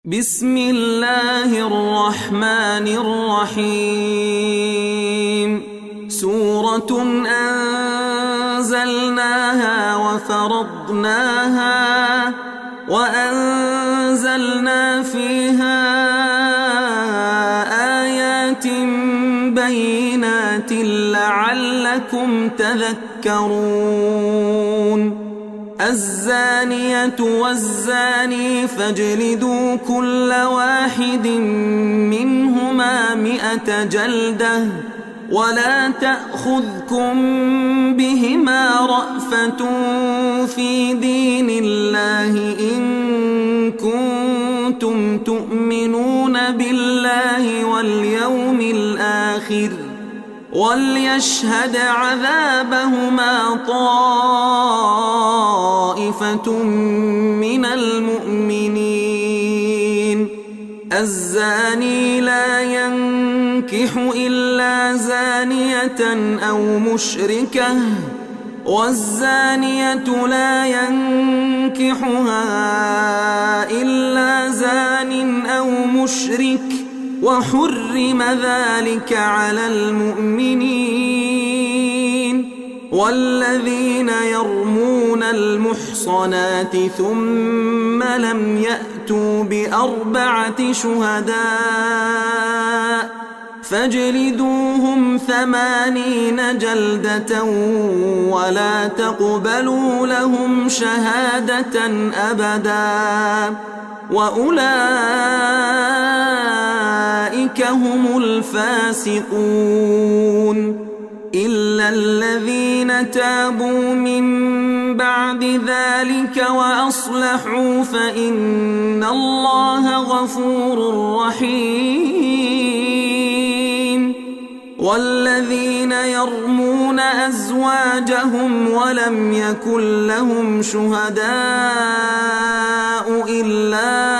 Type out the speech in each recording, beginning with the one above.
بسم الله الرحمن الرحيم سورة أنزلناها وفرضناها وأنزلنا فيها آيات بينات لعلكم تذكرون الزانية والزاني فاجلدوا كل واحد منهما 100 جلدة ولا تأخذكم بهما رأفة في دين الله إن كنتم تؤمنون بالله واليوم الآخر وليشهد عذابهما طائفة من المؤمنين الزاني لا ينكح إلا زانية أو مشركة والزانية لا ينكحها إلا زان أو مشرك وحرم ذلك على المؤمنين والذين يرمون المحصنات ثم لم يأتوا ب4 شهداء فاجلدوهم 80 جلدة ولا تقبلوا لهم شهادة أبدا وأولئك هم الفاسقون إلا الذين تابوا من بعد ذلك وأصلحوا فإن الله غفور رحيم والذين يرمون أزواجهم ولم يكن لهم شهداء إلا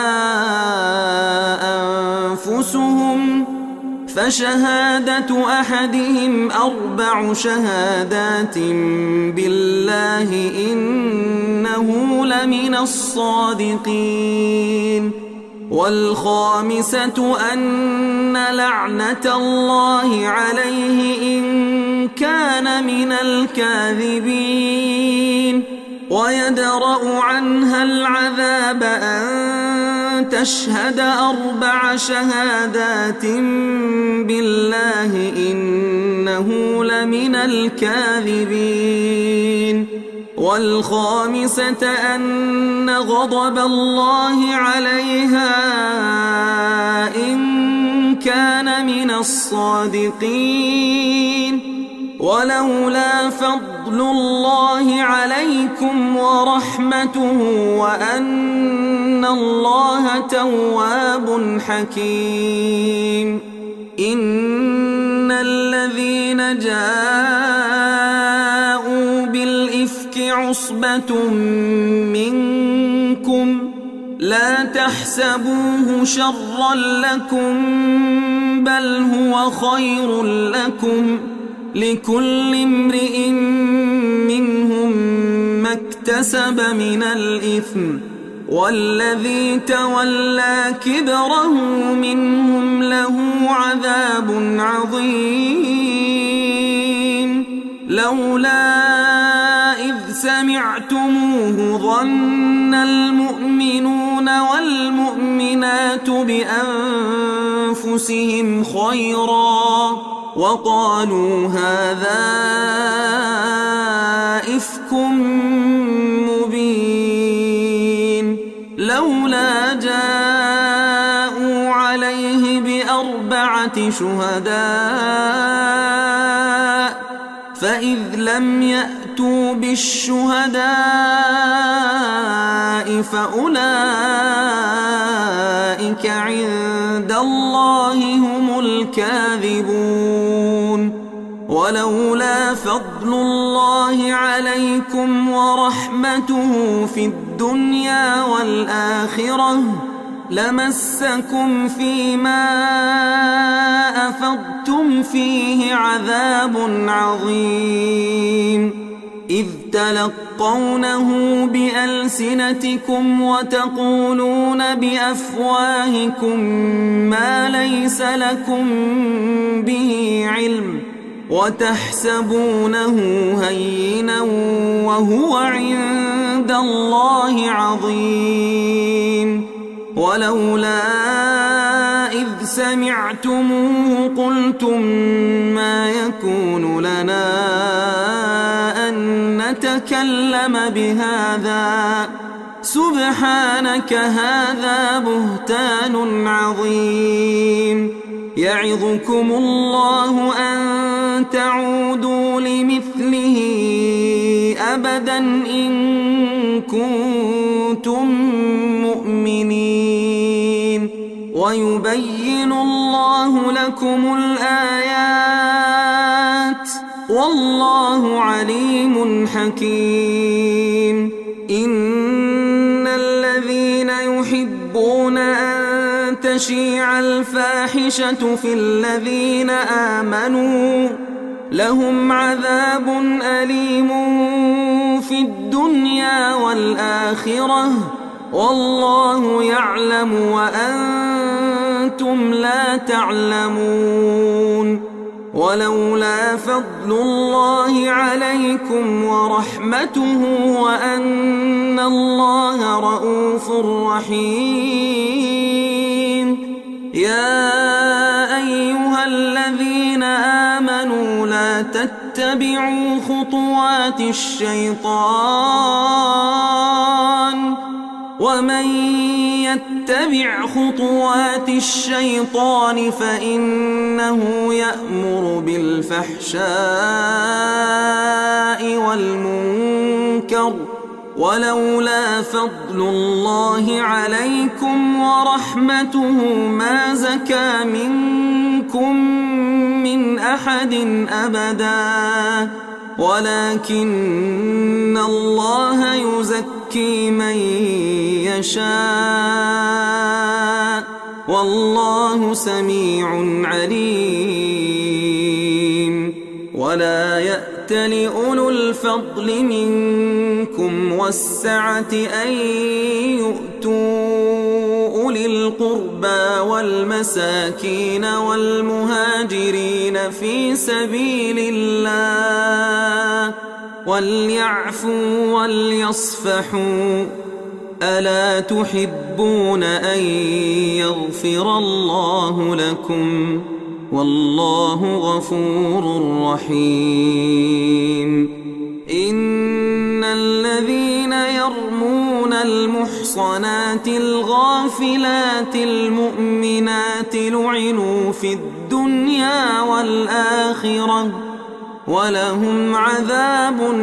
أنفسهم فشهادة أحدهم 4 شهادات بالله إنه لمن الصادقين والخامسة أن لعنة الله عليه إن كان من الكاذبين ويدرأ عنها العذاب أن تشهد 4 شهادات بالله إنه لمن الكاذبين والخامسة أن غضب الله عليها إن كان من الصادقين ولولا فضل الله عليكم ورحمته وأن الله تواب حكيم إن الذين جاءوا بالإفك عصبة منكم لا تحسبوه شرا لكم بل هو خير لكم لكل امرئ منهم ما اكتسب من الإثم والذي تولى كبره منهم له عذاب عظيم لولا إذ سمعتموه ظن المؤمنون والمؤمنات بأنفسهم خيرا وقالوا هذا إفك مبين لولا جاءوا عليه ب4 شهداء فإذ لم يأتوا بالشهداء فأولئك عند الله هم الكاذبون ولولا فضل الله عليكم ورحمته في الدنيا والآخرة لمسكم فيما أفضتم فيه عذاب عظيم إذ تلقونه بألسنتكم وتقولون بأفواهكم ما ليس لكم به علم وتحسبونه هينا وهو عند الله عظيم ولولا إذ سمعتموه قلتم ما يكون لنا أن نتكلم بهذا سبحانك هذا بهتان عظيم يعظكم الله أن تعودوا لمثله أبدا إن كنتم مؤمنين ويبين الله لكم الآيات والله عليم حكيم إن الذين يحبون أن تشيع الفاحشة في الذين آمنوا لهم عذاب أليم في الدنيا والآخرة والله يعلم وأنتم لا تعلمون ولولا فضل الله عليكم ورحمته وأن الله رؤوف رحيم يا أيها الذين آمنوا لا تتبعوا خطوات الشيطان ومن يتبع خطوات الشيطان فإنه يأمر بالفحشاء والمنكر ولولا فضل الله عليكم ورحمته ما زكى منكم من أحد أبدا ولكن الله يزكي من يشاء والله سميع عليم ولا يأتل أولو الفضل منكم والسعة أن يؤتوا أولي القربى والمساكين والمهاجرين في سبيل الله وليعفوا وليصفحوا ألا تحبون أن يغفر الله لكم والله غفور رحيم إن الذين يرمون المحصنات الغافلات المؤمنات لعنوا في الدنيا والآخرة ولهم عذاب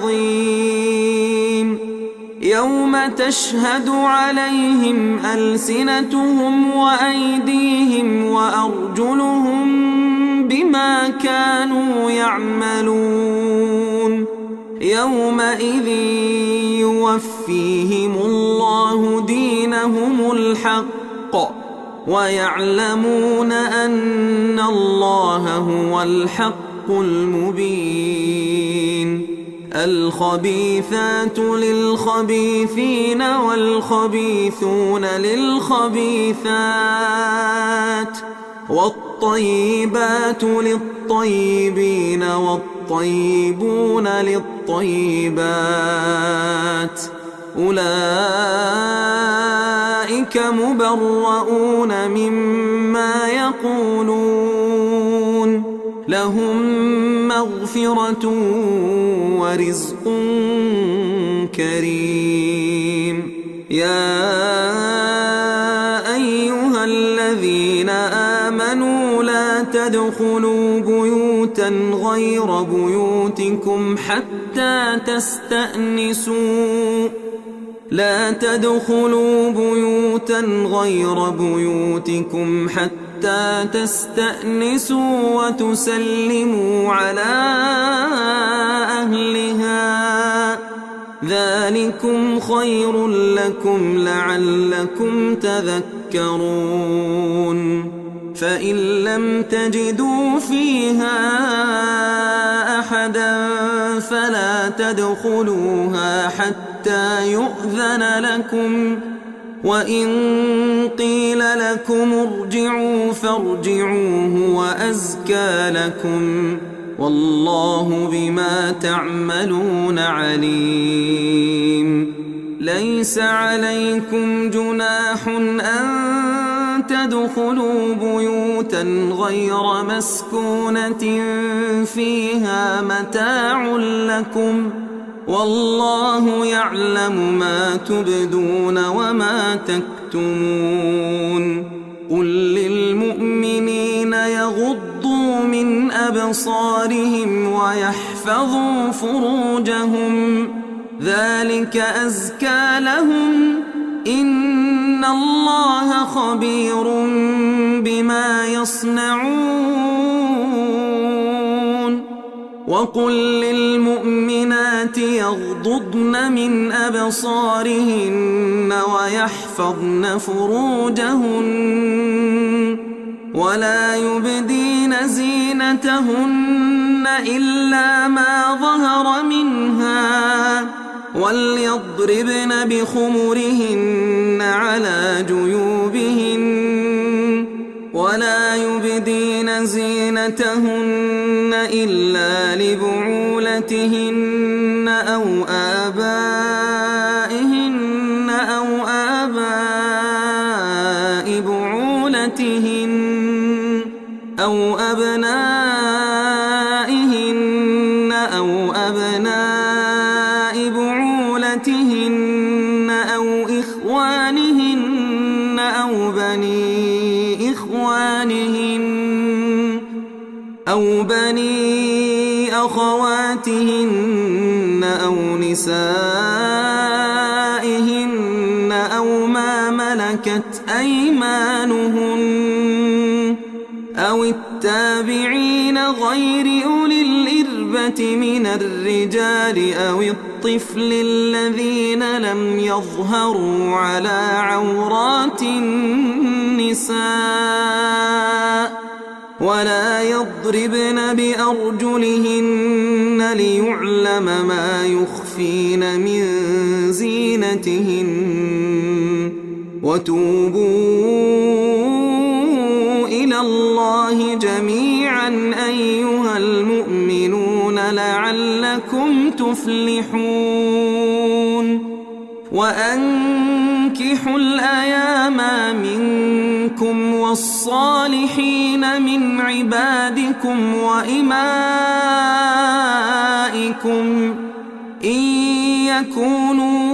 عظيم يوم تشهد عليهم ألسنتهم وأيديهم وأرجلهم بما كانوا يعملون يومئذ يوفيهم الله دينهم الحق ويعلمون أن الله هو الحق المبين الخبيثات للخبيثين والخبيثون للخبيثات والطيبات للطيبين والطيبون للطيبات أولئك مبرؤون مما يقولون لهم مغفرة ورزق كريم يا أيها الذين آمنوا لا تدخلوا بيوتا غير بيوتكم حتى تستأنسوا لا تدخلوا بيوتا غير بيوتكم حتى تستأنسوا وتسلموا على أهلها ذلكم خير لكم لعلكم تذكرون فإن لم تجدوا فيها أحدا فلا تدخلوها حتى يؤذن لكم، وإن قيل لكم ارجعوا فارجعوا هو أزكى لكم، والله بما تعملون عليم. ليس عليكم جناح أن تدخلوا بيوتا غير مسكونة فيها متاع لكم، والله يعلم ما تبدون وما تكتمون. قل للمؤمنين يغضوا من أبصارهم ويحفظوا فروجهم، ذلك أزكى لهم، إن الله خبير بما يصنعون. وقل للمؤمنات يغضضن من أبصارهن ويحفظن فروجهن ولا يبدين زينتهن إلا ما ظهر منها، وليضربن بخمرهن على جيوبهن، ولا يبدين زينتهن إلا لبعولتهن أو آبائهن أو آباء بعولتهن أو أبنائهن أو أبناء بعولتهن أو إخوانهن أو بني إخوانهن أو بني أخواتهن أو نسائهن أو ما ملكت أيمانهن أو التابعين غير أولي الإربة من الرجال أو الطفل الذين لم يظهروا على عورات النساء، ولا يضربن بأرجلهن ليعلم ما يخفين من زينتهن. وتوبوا إلى الله جميعا أيها المؤمنون لعلكم تفلحون. وأنكحوا الأيام منكم والصالحين من عبادكم وإمائكم إن يكونوا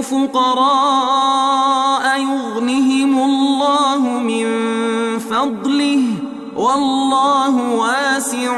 فقراء يغنهم الله من فضله، والله واسع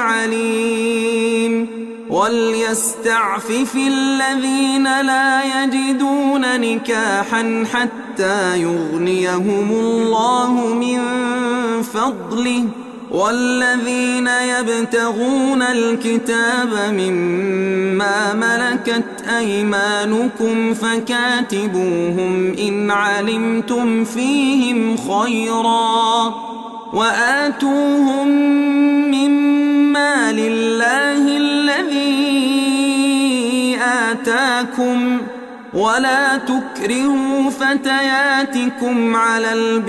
عليم. وليستعفف الذين لا يجدون نكاحا حتى يغنيهم الله من فضله، والذين يبتغون الكتاب مما ملكت أيمانكم فكاتبوهم إن علمتم فيهم خيرا، وآتوهم مما لله الذي آتاكم، ولا تكرهوا فتياتكم على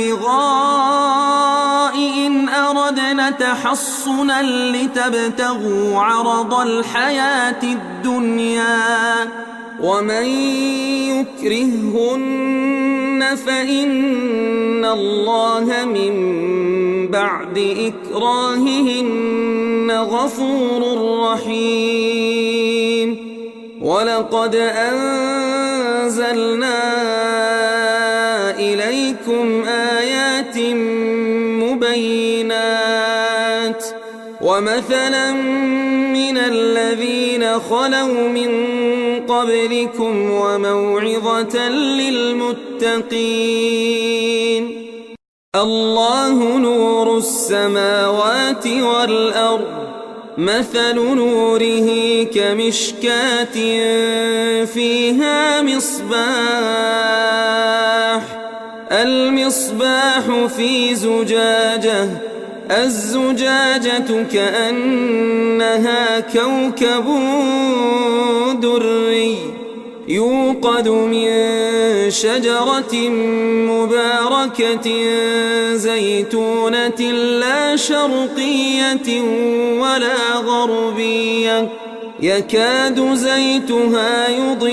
البغاء إن أردنا تحصنا لتبتغوا عرض الحياة الدنيا، ومن يكرههن فإن الله من بعد إكراههن غفور رحيم. ولقد أنزلنا إليكم آيات مبينات ومثلا من الذين خلوا من قبلكم وموعظة للمتقين. الله نور السماوات والأرض، مثل نوره كمشكاة فيها مصباح، المصباح في زجاجة، الزجاجة كأنها كوكب دري يوقد من شجرة مباركة زيتونة لا شرقية ولا غربية يكاد زيتها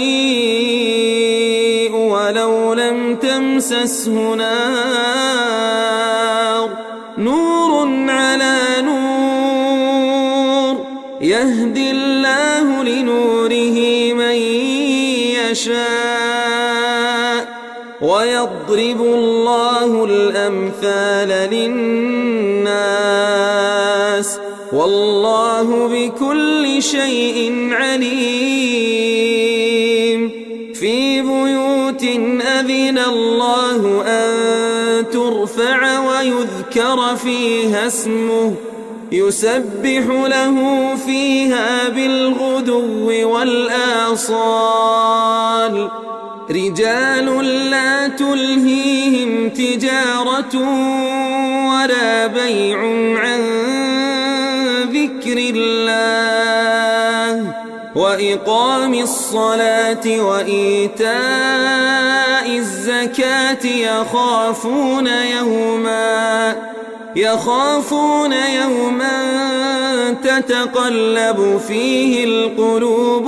يضيء ولو لم تمسسه نار نور على نور يهدي الله لنوره من يشاء ويضرب الله الأمثال للناس والله بكل شيء عليم في بيوت أذن الله أن ترفع ويذكر فيها اسمه يسبح له فيها بالغدو والآصال رجال لا تلهيهم تجارة ولا بيع عن ذكر الله وإقام الصلاة وإيتاء الزكاة يخافون يوما تتقلب فيه القلوب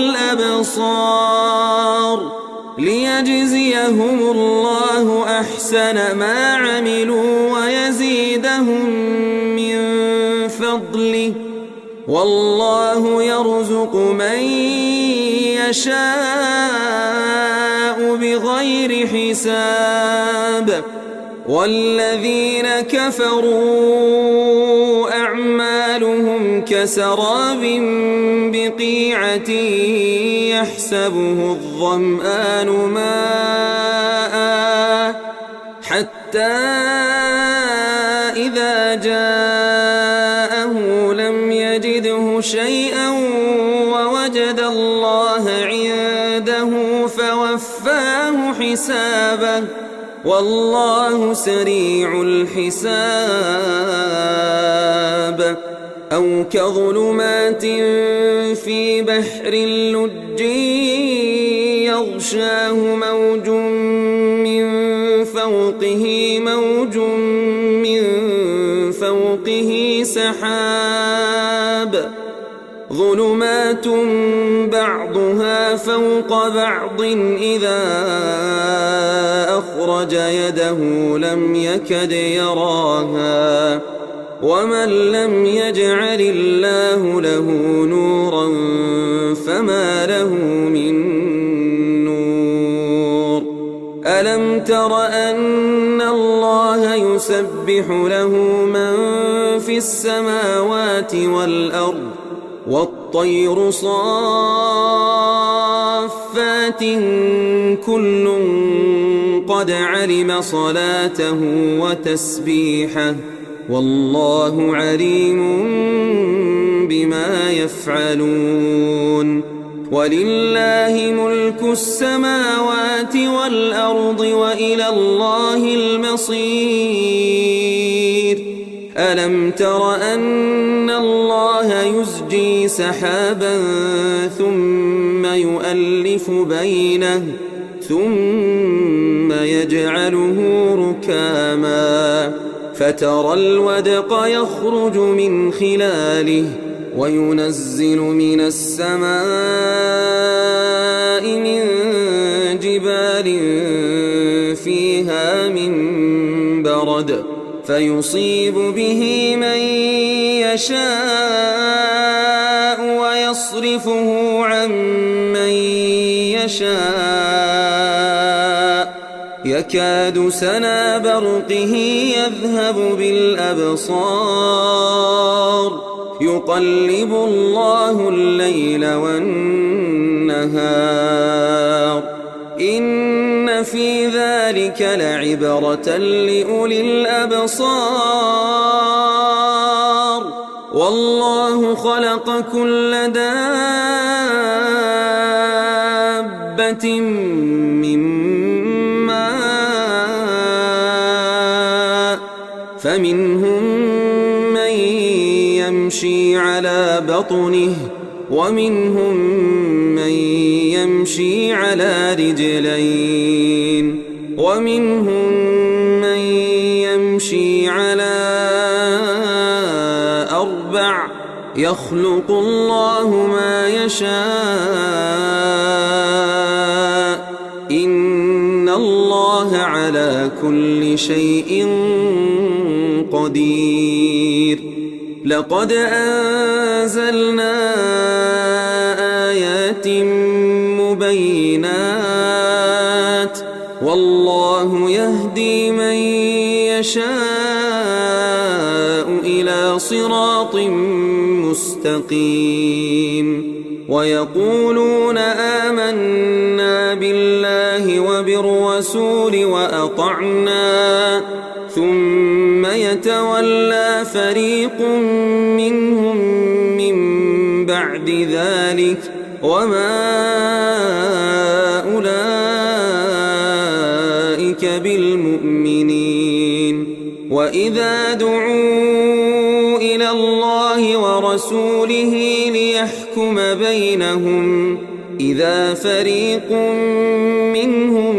والأبصار ليجزيهم الله أحسن ما عملوا ويزيدهم من فضله والله يرزق من يشاء بغير حساب والذين كفروا أعمالهم كسراب بقيعة يحسبه الظمآن ماء حتى إذا جاءه لم يجده شيئا ووجد الله عنده فوفاه حسابه والله سريع الحساب أو كظلمات في بحر لج يغشاه موج من فوقه سحاب ظلمات بعضها فوق بعض إذا أخرج يده لم يكد يراها ومن لم يجعل الله له نورا فما له من نور ألم تر أن الله يسبح له من في السماوات والأرض والطير صافات كل قد علم صلاته وتسبيحه والله عليم بما يفعلون ولله ملك السماوات والأرض وإلى الله المصير ألم تر أن الله يزجي سحابا ثم يؤلف بينه ثم يجعله ركاما فترى الودق يخرج من خلاله وينزل من السماء من جبال فيها من برد فيصيب به من يشاء ويصرفه عن من يشاء يكاد سنا برقه يذهب بالأبصار يقلب الله الليل والنهار إن في ذلك لعبرة لأولي الأبصار والله خلق كل دابة من ماء فمنهم من يمشي على بطنه ومنهم من يمشي على رجلين ومنهم من يمشي على 4 يخلق الله ما يشاء إن الله على كل شيء قدير. لقد أنزلنا آيات مبينات والله يهدي من يشاء إلى صراط مستقيم. ويقولون آمنا بالله وبالرسول وأطعنا ثم يتولى فريق منهم من بعد ذلك وما أولئك بالمؤمنين. وإذا دعوا إلى الله ورسوله ليحكم بينهم إذا فريق منهم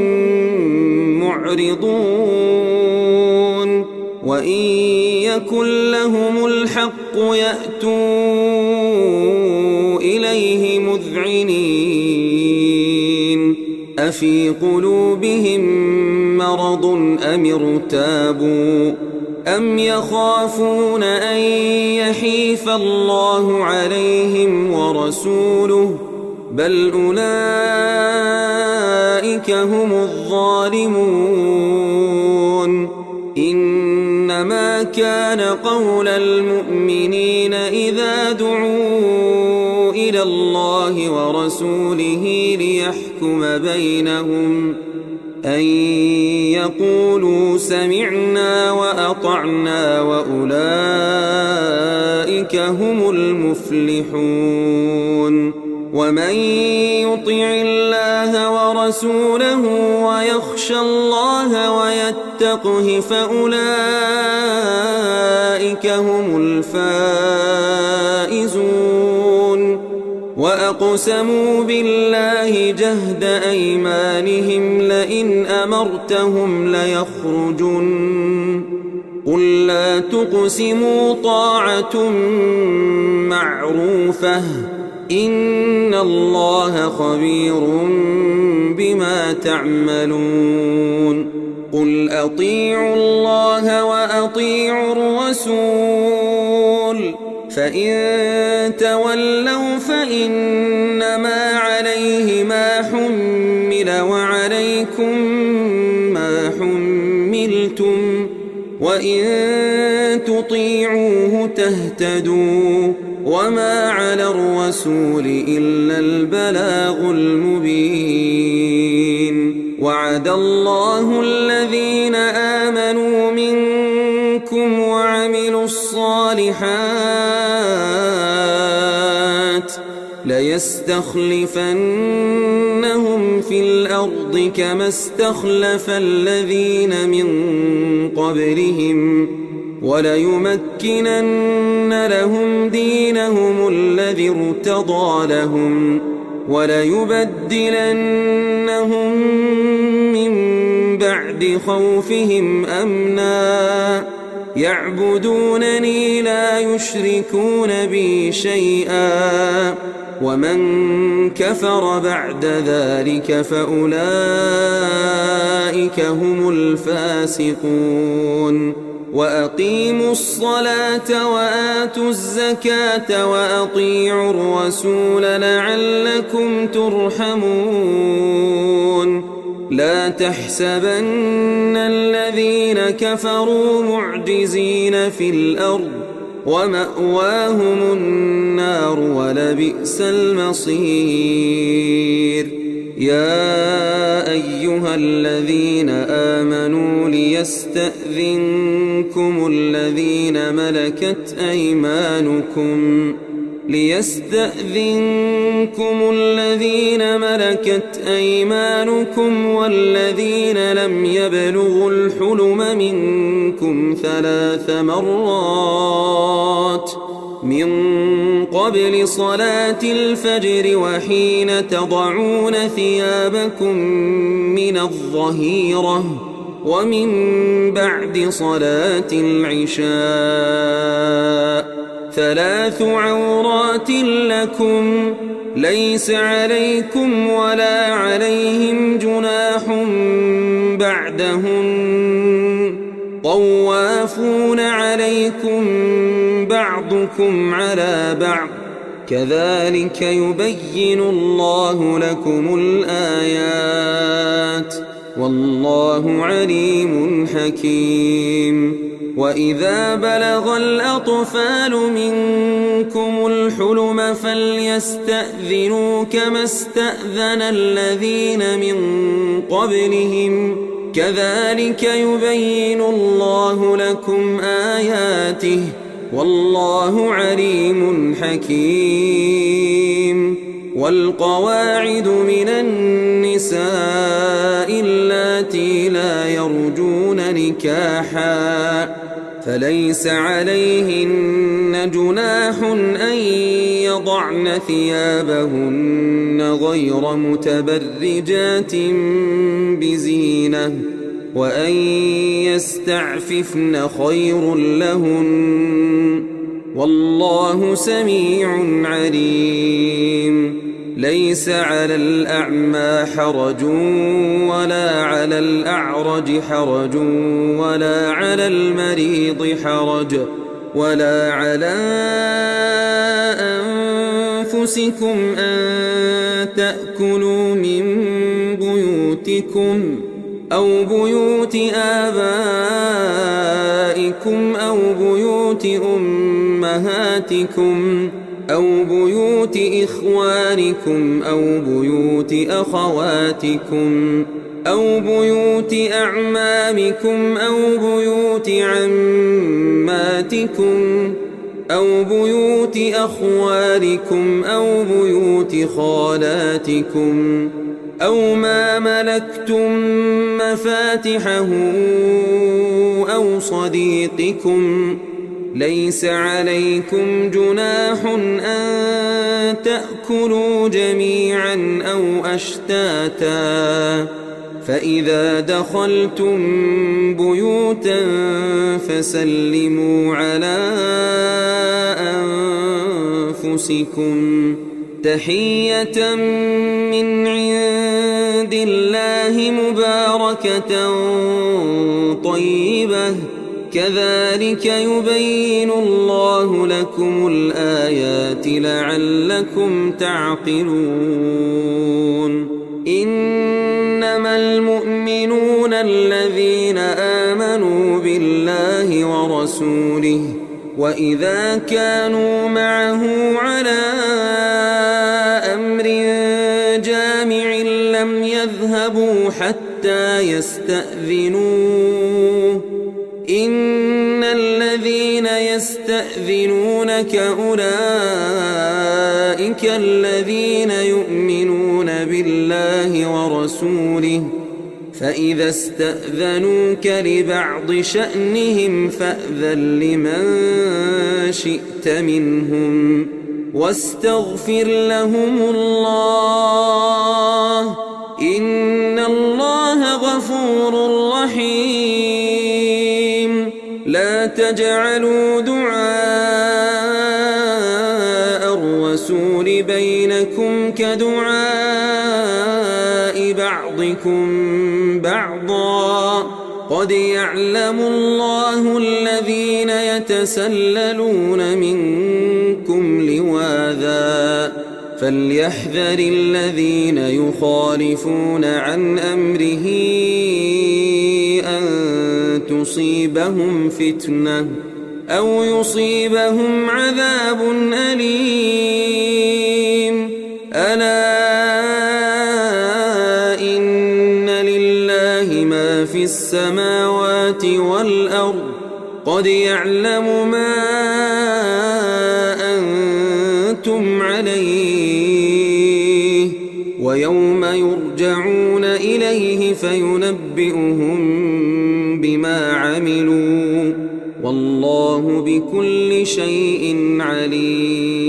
معرضون وإن يكن لهم الحق يأتوا إليه مذعنين أفي قلوبهم مرض أم ارتابوا أم يخافون أن يحيف الله عليهم ورسوله بل أولئك هم الظالمون. إنما كان قول المؤمنين إذا دعوا إلى الله ورسوله ليحكم بينهم أن يقولوا سمعنا وأطعنا وأولئك هم المفلحون. ومن يطع الله ورسوله ويخشى الله ويتقه فأولئك هم الفائزون. وأقسموا بالله جهد أيمانهم لئن أمرتهم ليخرجن قل لا تقسموا طاعة معروفة إن الله خبير بما تعملون. قل أطيعوا الله وأطيعوا الرسول فإن تولوا فإنما عليه ما حمل وعليكم ما حملتم وإن تطيعوه تهتدوا وما على الرسول إلا البلاغ المبين. وعد الله الذين آمنوا منكم وعملوا الصالحات ليستخلفنهم في الأرض كما استخلف الذين من قبلهم وليمكنن لهم دينهم الذي ارتضى لهم وليبدلنهم من بعد خوفهم أمنا يعبدونني لا يشركون بي شيئا ومن كفر بعد ذلك فأولئك هم الفاسقون. وأقيموا الصلاة وآتوا الزكاة وأطيعوا الرسول لعلكم ترحمون. لا تحسبن الذين كفروا معجزين في الأرض ومأواهم النار ولبئس المصير. يا أيها الذين آمنوا ليستأذنكم الذين ملكت أيمانكم ليستأذنكم الذين ملكت أيمانكم والذين لم يبلغوا الحلم منكم 3 مرات من قبل صلاة الفجر وحين تضعون ثيابكم من الظهيرة ومن بعد صلاة العشاء 3 عورات لكم ليس عليكم ولا عليهم جناح بعدهن طوافون عليكم بعضكم على بعض كذلك يبين الله لكم الآيات والله عليم حكيم. وإذا بلغ الأطفال منكم الحلم فليستأذنوا كما استأذن الذين من قبلهم كذلك يبين الله لكم آياته والله عليم حكيم. والقواعد من النساء اللاتي لا يرجون نكاحا فليس عليهن جناح أن يضعن ثيابهن غير متبرجات بزينة وأن يستعففن خير لهن والله سميع عليم. ليس على الأعمى حرج ولا على الأعرج حرج ولا على المريض حرج ولا على أنفسكم أن تأكلوا من بيوتكم أو بيوت آبائكم أو بيوت أمهاتكم أو بيوت إخوانكم أو بيوت أخواتكم أو بيوت أعمامكم أو بيوت عماتكم أو بيوت أخوالكم أو بيوت خالاتكم أو ما ملكتم مفاتحه أو صديقكم ليس عليكم جناح أن تأكلوا جميعا أو أشتاتا فإذا دخلتم بيوتا فسلموا على أنفسكم تحية من عند الله مباركة طيبة كذلك يبين الله لكم الآيات لعلكم تعقلون. إنما المؤمنون الذين آمنوا بالله ورسوله وإذا كانوا معه على أمر جامع لم يذهبوا حتى يستأذنوه إن الذين يستأذنونك أولئك الذين يؤمنون بالله ورسوله فإذا استأذنوك لبعض شأنهم فأذن لمن شئت منهم واستغفر لهم الله إن الله غفور رحيم. لا تجعلوا دعاء الرسول بينكم كدعاء بعضكم بعضا قد يعلم الله الذين يتسللون منكم لواذا فليحذر الذين يخالفون عن أمره أن تصيبهم فتنة أو يصيبهم عذاب أليم. ألا إن لله ما في السماوات والأرض قد يعلم ما عملتم عليه ويوم يرجعون إليه فينبئهم بما عملوا والله بكل شيء عليم.